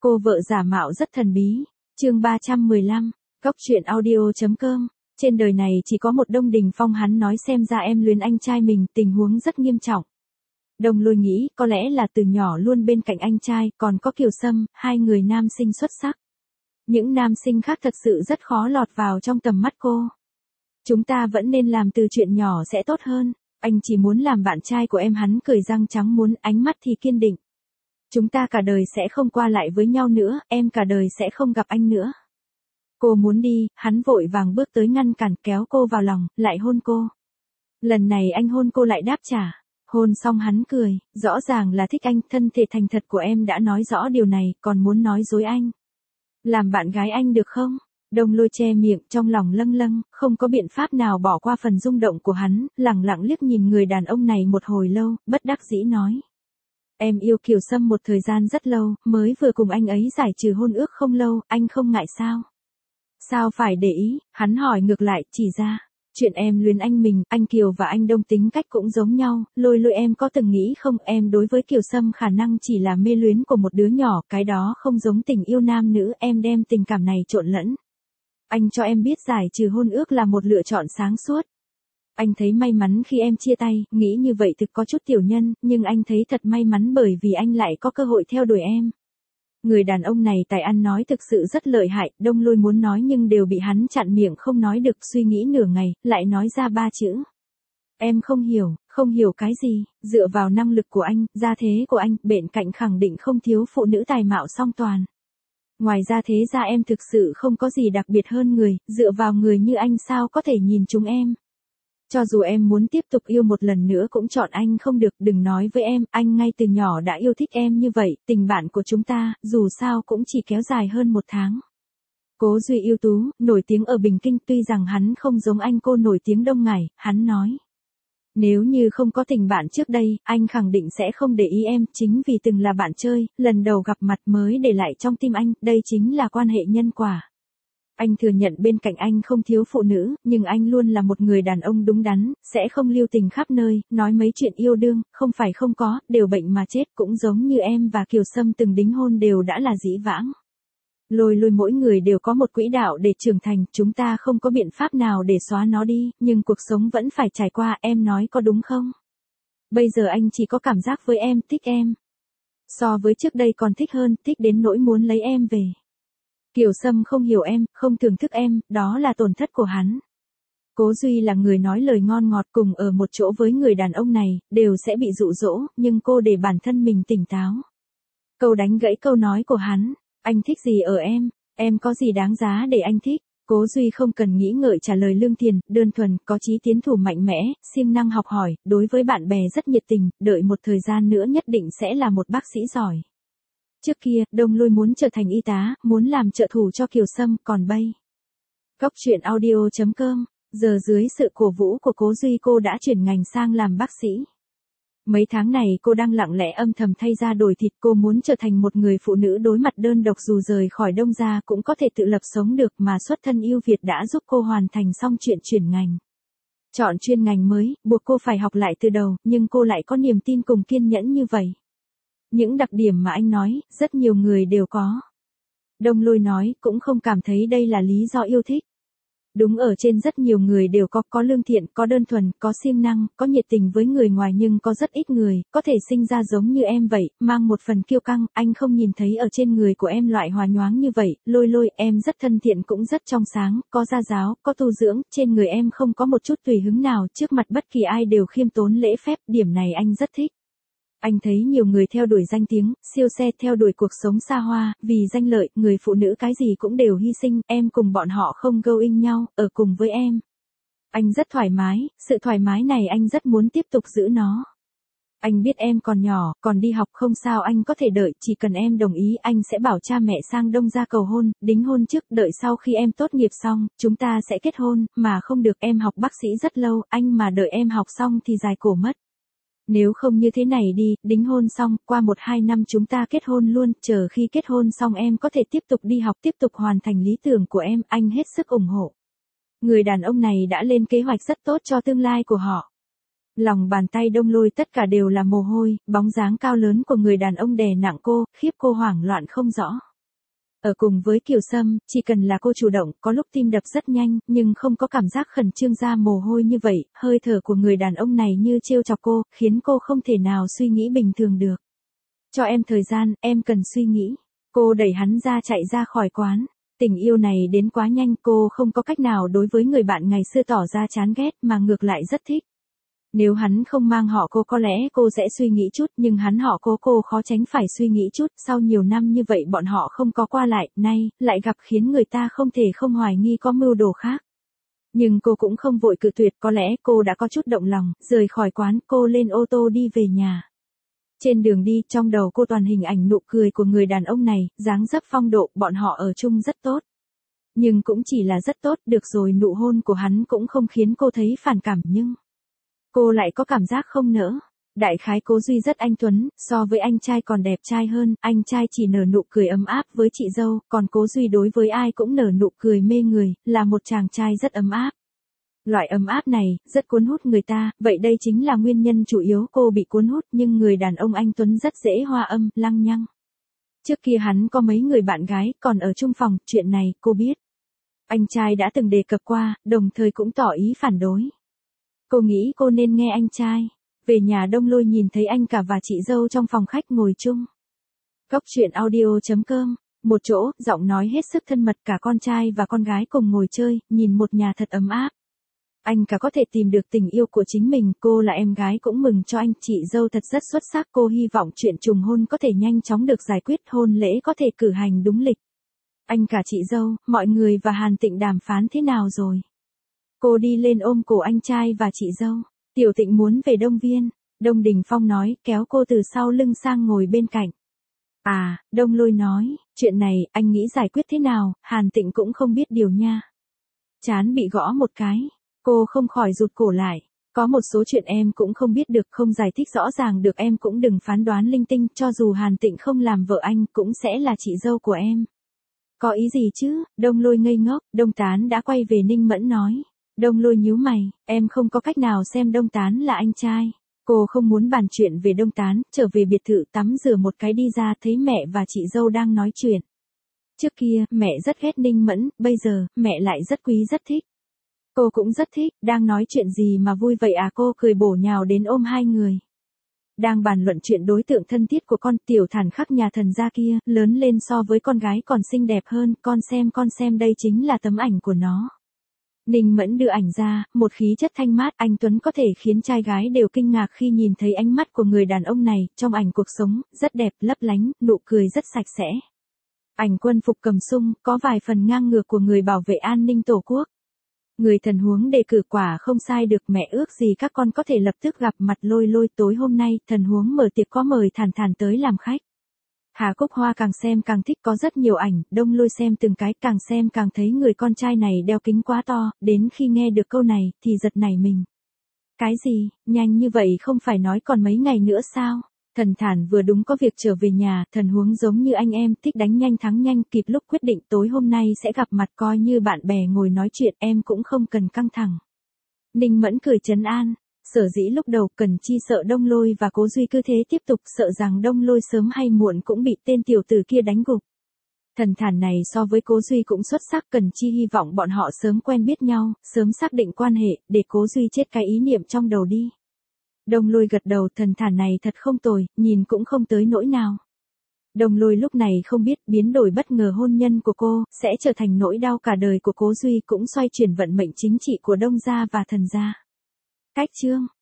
Cô vợ giả mạo rất thần bí. Chương 315, Góc truyện audio.com. Trên đời này chỉ có một Đông Đình Phong, hắn nói xem ra em luyến anh trai mình, tình huống rất nghiêm trọng. Đông Lôi nghĩ có lẽ là từ nhỏ luôn bên cạnh anh trai, còn có Kiều Sâm, hai người nam sinh xuất sắc. Những nam sinh khác thật sự rất khó lọt vào trong tầm mắt cô. Chúng ta vẫn nên làm từ chuyện nhỏ sẽ tốt hơn. Anh chỉ muốn làm bạn trai của em, hắn cười răng trắng muốn, ánh mắt thì kiên định. Chúng ta cả đời sẽ không qua lại với nhau nữa, em cả đời sẽ không gặp anh nữa. Cô muốn đi, hắn vội vàng bước tới ngăn cản, kéo cô vào lòng, lại hôn cô. Lần này anh hôn cô lại đáp trả. Hôn xong hắn cười, rõ ràng là thích anh, thân thể thành thật của em đã nói rõ điều này, còn muốn nói dối anh. Làm bạn gái anh được không? Đông Lôi che miệng, trong lòng lâng lâng, không có biện pháp nào bỏ qua phần rung động của hắn, lẳng lặng liếc nhìn người đàn ông này một hồi lâu, bất đắc dĩ nói. Em yêu Kiều Sâm một thời gian rất lâu, mới vừa cùng anh ấy giải trừ hôn ước không lâu, anh không ngại sao? Sao phải để ý? Hắn hỏi ngược lại, chỉ ra. Chuyện em luyến anh mình, anh Kiều và anh Đông tính cách cũng giống nhau, Lôi Lôi em có từng nghĩ không, em đối với Kiều Sâm khả năng chỉ là mê luyến của một đứa nhỏ, cái đó không giống tình yêu nam nữ, em đem tình cảm này trộn lẫn. Anh cho em biết giải trừ hôn ước là một lựa chọn sáng suốt. Anh thấy may mắn khi em chia tay, nghĩ như vậy thực có chút tiểu nhân, nhưng anh thấy thật may mắn bởi vì anh lại có cơ hội theo đuổi em. Người đàn ông này tài ăn nói thực sự rất lợi hại, Đông Lôi muốn nói nhưng đều bị hắn chặn miệng không nói được, suy nghĩ nửa ngày, lại nói ra 3 chữ. Em không hiểu cái gì, dựa vào năng lực của anh, gia thế của anh, bên cạnh khẳng định không thiếu phụ nữ tài mạo song toàn. Ngoài ra thế ra em thực sự không có gì đặc biệt hơn người, dựa vào người như anh sao có thể nhìn chúng em. Cho dù em muốn tiếp tục yêu một lần nữa cũng chọn anh không được, đừng nói với em, anh ngay từ nhỏ đã yêu thích em như vậy, tình bạn của chúng ta, dù sao cũng chỉ kéo dài hơn 1 tháng. Cố Duy ưu tú, nổi tiếng ở Bình Kinh, tuy rằng hắn không giống anh cô nổi tiếng Đông Ngải, hắn nói. Nếu như không có tình bạn trước đây, anh khẳng định sẽ không để ý em, chính vì từng là bạn chơi, lần đầu gặp mặt mới để lại trong tim anh, đây chính là quan hệ nhân quả. Anh thừa nhận bên cạnh anh không thiếu phụ nữ, nhưng anh luôn là một người đàn ông đúng đắn, sẽ không lưu tình khắp nơi, nói mấy chuyện yêu đương, không phải không có, đều bệnh mà chết, cũng giống như em và Kiều Sâm từng đính hôn đều đã là dĩ vãng. Lôi Lôi mỗi người đều có một quỹ đạo để trưởng thành, chúng ta không có biện pháp nào để xóa nó đi, nhưng cuộc sống vẫn phải trải qua, em nói có đúng không? Bây giờ anh chỉ có cảm giác với em, thích em. So với trước đây còn thích hơn, thích đến nỗi muốn lấy em về. Kiều Sâm không hiểu em, không thưởng thức em, đó là tổn thất của hắn. Cố Duy là người nói lời ngon ngọt, cùng ở một chỗ với người đàn ông này, đều sẽ bị dụ dỗ, nhưng cô để bản thân mình tỉnh táo. Câu đánh gãy câu nói của hắn, anh thích gì ở em có gì đáng giá để anh thích. Cố Duy không cần nghĩ ngợi trả lời lương thiện, đơn thuần, có chí tiến thủ mạnh mẽ, siêng năng học hỏi, đối với bạn bè rất nhiệt tình, đợi một thời gian nữa nhất định sẽ là một bác sĩ giỏi. Trước kia, Đông Lôi muốn trở thành y tá, muốn làm trợ thủ cho Kiều Sâm, còn bây. Góc truyện audio.com, giờ dưới sự cổ vũ của Cố Duy cô đã chuyển ngành sang làm bác sĩ. Mấy tháng này cô đang lặng lẽ âm thầm thay da đổi thịt, cô muốn trở thành một người phụ nữ đối mặt đơn độc, dù rời khỏi Đông gia cũng có thể tự lập sống được, mà xuất thân yêu Việt đã giúp cô hoàn thành xong chuyện chuyển ngành. Chọn chuyên ngành mới, buộc cô phải học lại từ đầu, nhưng cô lại có niềm tin cùng kiên nhẫn như vậy. Những đặc điểm mà anh nói, rất nhiều người đều có. Đông Lôi nói, cũng không cảm thấy đây là lý do yêu thích. Đúng, ở trên rất nhiều người đều có lương thiện, có đơn thuần, có siêng năng, có nhiệt tình với người ngoài, nhưng có rất ít người, có thể sinh ra giống như em vậy, mang một phần kiêu căng, anh không nhìn thấy ở trên người của em loại hòa nhoáng như vậy. Lôi Lôi, em rất thân thiện cũng rất trong sáng, có gia giáo, có tu dưỡng, trên người em không có một chút tùy hứng nào, trước mặt bất kỳ ai đều khiêm tốn lễ phép, điểm này anh rất thích. Anh thấy nhiều người theo đuổi danh tiếng, siêu xe, theo đuổi cuộc sống xa hoa, vì danh lợi, người phụ nữ cái gì cũng đều hy sinh, em cùng bọn họ không going nhau, ở cùng với em. Anh rất thoải mái, sự thoải mái này anh rất muốn tiếp tục giữ nó. Anh biết em còn nhỏ, còn đi học không sao, anh có thể đợi, chỉ cần em đồng ý anh sẽ bảo cha mẹ sang Đông gia cầu hôn, đính hôn trước, đợi sau khi em tốt nghiệp xong, chúng ta sẽ kết hôn, mà không được, em học bác sĩ rất lâu, anh mà đợi em học xong thì dài cổ mất. Nếu không như thế này đi, đính hôn xong, qua 1-2 năm chúng ta kết hôn luôn, chờ khi kết hôn xong em có thể tiếp tục đi học, tiếp tục hoàn thành lý tưởng của em, anh hết sức ủng hộ. Người đàn ông này đã lên kế hoạch rất tốt cho tương lai của họ. Lòng bàn tay Đông Lôi tất cả đều là mồ hôi, bóng dáng cao lớn của người đàn ông đè nặng cô, khiếp cô hoảng loạn không rõ. Ở cùng với Kiều Sâm, chỉ cần là cô chủ động, có lúc tim đập rất nhanh, nhưng không có cảm giác khẩn trương ra mồ hôi như vậy, hơi thở của người đàn ông này như trêu chọc cô, khiến cô không thể nào suy nghĩ bình thường được. Cho em thời gian, em cần suy nghĩ. Cô đẩy hắn ra chạy ra khỏi quán. Tình yêu này đến quá nhanh, cô không có cách nào đối với người bạn ngày xưa tỏ ra chán ghét mà ngược lại rất thích. Nếu hắn không mang họ cô có lẽ cô sẽ suy nghĩ chút, nhưng hắn họ cô khó tránh phải suy nghĩ chút, sau nhiều năm như vậy bọn họ không có qua lại, nay, lại gặp khiến người ta không thể không hoài nghi có mưu đồ khác. Nhưng cô cũng không vội cự tuyệt, có lẽ cô đã có chút động lòng, rời khỏi quán, cô lên ô tô đi về nhà. Trên đường đi, trong đầu cô toàn hình ảnh nụ cười của người đàn ông này, dáng dấp phong độ, bọn họ ở chung rất tốt. Nhưng cũng chỉ là rất tốt, được rồi nụ hôn của hắn cũng không khiến cô thấy phản cảm nhưng cô lại có cảm giác không nỡ. Đại khái Cố Duy rất anh tuấn, so với anh trai còn đẹp trai hơn, anh trai chỉ nở nụ cười ấm áp với chị dâu, còn Cố Duy đối với ai cũng nở nụ cười mê người, là một chàng trai rất ấm áp. Loại ấm áp này, rất cuốn hút người ta, vậy đây chính là nguyên nhân chủ yếu cô bị cuốn hút, nhưng người đàn ông anh tuấn rất dễ hoa âm, lăng nhăng. Trước kia hắn có mấy người bạn gái, còn ở chung phòng, chuyện này, cô biết. Anh trai đã từng đề cập qua, đồng thời cũng tỏ ý phản đối. Cô nghĩ cô nên nghe anh trai. Về nhà Đông Lôi nhìn thấy anh cả và chị dâu trong phòng khách ngồi chung. Cốc truyện audio.com, một chỗ, giọng nói hết sức thân mật, cả con trai và con gái cùng ngồi chơi, nhìn một nhà thật ấm áp. Anh cả có thể tìm được tình yêu của chính mình, cô là em gái cũng mừng cho anh, chị dâu thật rất xuất sắc, cô hy vọng chuyện trùng hôn có thể nhanh chóng được giải quyết, hôn lễ có thể cử hành đúng lịch. Anh cả chị dâu, mọi người và Hàn Tịnh đàm phán thế nào rồi? Cô đi lên ôm cổ anh trai và chị dâu. Tiểu Tịnh muốn về Đông Viên. Đông Đình Phong nói, kéo cô từ sau lưng sang ngồi bên cạnh. À, Đông Lôi nói, chuyện này, anh nghĩ giải quyết thế nào, Hàn Tịnh cũng không biết điều nha. Chán bị gõ một cái, cô không khỏi rụt cổ lại. Có một số chuyện em cũng không biết được, không giải thích rõ ràng được, em cũng đừng phán đoán linh tinh, cho dù Hàn Tịnh không làm vợ anh, cũng sẽ là chị dâu của em. Có ý gì chứ? Đông Lôi ngây ngốc, Đông Tán đã quay về Ninh Mẫn nói. Đông Lôi nhíu mày, em không có cách nào xem Đông Tán là anh trai. Cô không muốn bàn chuyện về Đông Tán, trở về biệt thự tắm rửa một cái đi ra thấy mẹ và chị dâu đang nói chuyện. Trước kia, mẹ rất ghét Ninh Mẫn, bây giờ, mẹ lại rất quý rất thích. Cô cũng rất thích, đang nói chuyện gì mà vui vậy à, cô cười bổ nhào đến ôm hai người. Đang bàn luận chuyện đối tượng thân thiết của con, Tiểu Thản Khắc nhà thần gia kia, lớn lên so với con gái còn xinh đẹp hơn, con xem đây chính là tấm ảnh của nó. Ninh Mẫn đưa ảnh ra, một khí chất thanh mát, anh tuấn có thể khiến trai gái đều kinh ngạc khi nhìn thấy ánh mắt của người đàn ông này, trong ảnh cuộc sống, rất đẹp, lấp lánh, nụ cười rất sạch sẽ. Ảnh quân phục cầm sung, có vài phần ngang ngược của người bảo vệ an ninh tổ quốc. Người thần huống đề cử quả không sai được, mẹ ước gì các con có thể lập tức gặp mặt Lôi Lôi, tối hôm nay, thần huống mở tiệc có mời Thản Thản tới làm khách. Hà Cúc Hoa càng xem càng thích, có rất nhiều ảnh, Đông Lôi xem từng cái, càng xem càng thấy người con trai này đeo kính quá to, đến khi nghe được câu này, thì giật nảy mình. Cái gì, nhanh như vậy không phải nói còn mấy ngày nữa sao? Thần Thản vừa đúng có việc trở về nhà, thần huống giống như anh em, thích đánh nhanh thắng nhanh, kịp lúc quyết định tối hôm nay sẽ gặp mặt, coi như bạn bè ngồi nói chuyện, em cũng không cần căng thẳng. Ninh Mẫn cười trấn an. Sở dĩ lúc đầu Cần Chi sợ Đông Lôi và Cố Duy cứ thế tiếp tục, sợ rằng Đông Lôi sớm hay muộn cũng bị tên tiểu tử kia đánh gục. Thần Thản này so với Cố Duy cũng xuất sắc, Cần Chi hy vọng bọn họ sớm quen biết nhau, sớm xác định quan hệ, để Cố Duy chết cái ý niệm trong đầu đi. Đông Lôi gật đầu, Thần Thản này thật không tồi, nhìn cũng không tới nỗi nào. Đông Lôi lúc này không biết biến đổi bất ngờ hôn nhân của cô, sẽ trở thành nỗi đau cả đời của Cố Duy, cũng xoay chuyển vận mệnh chính trị của Đông gia và Thần gia. Cách chương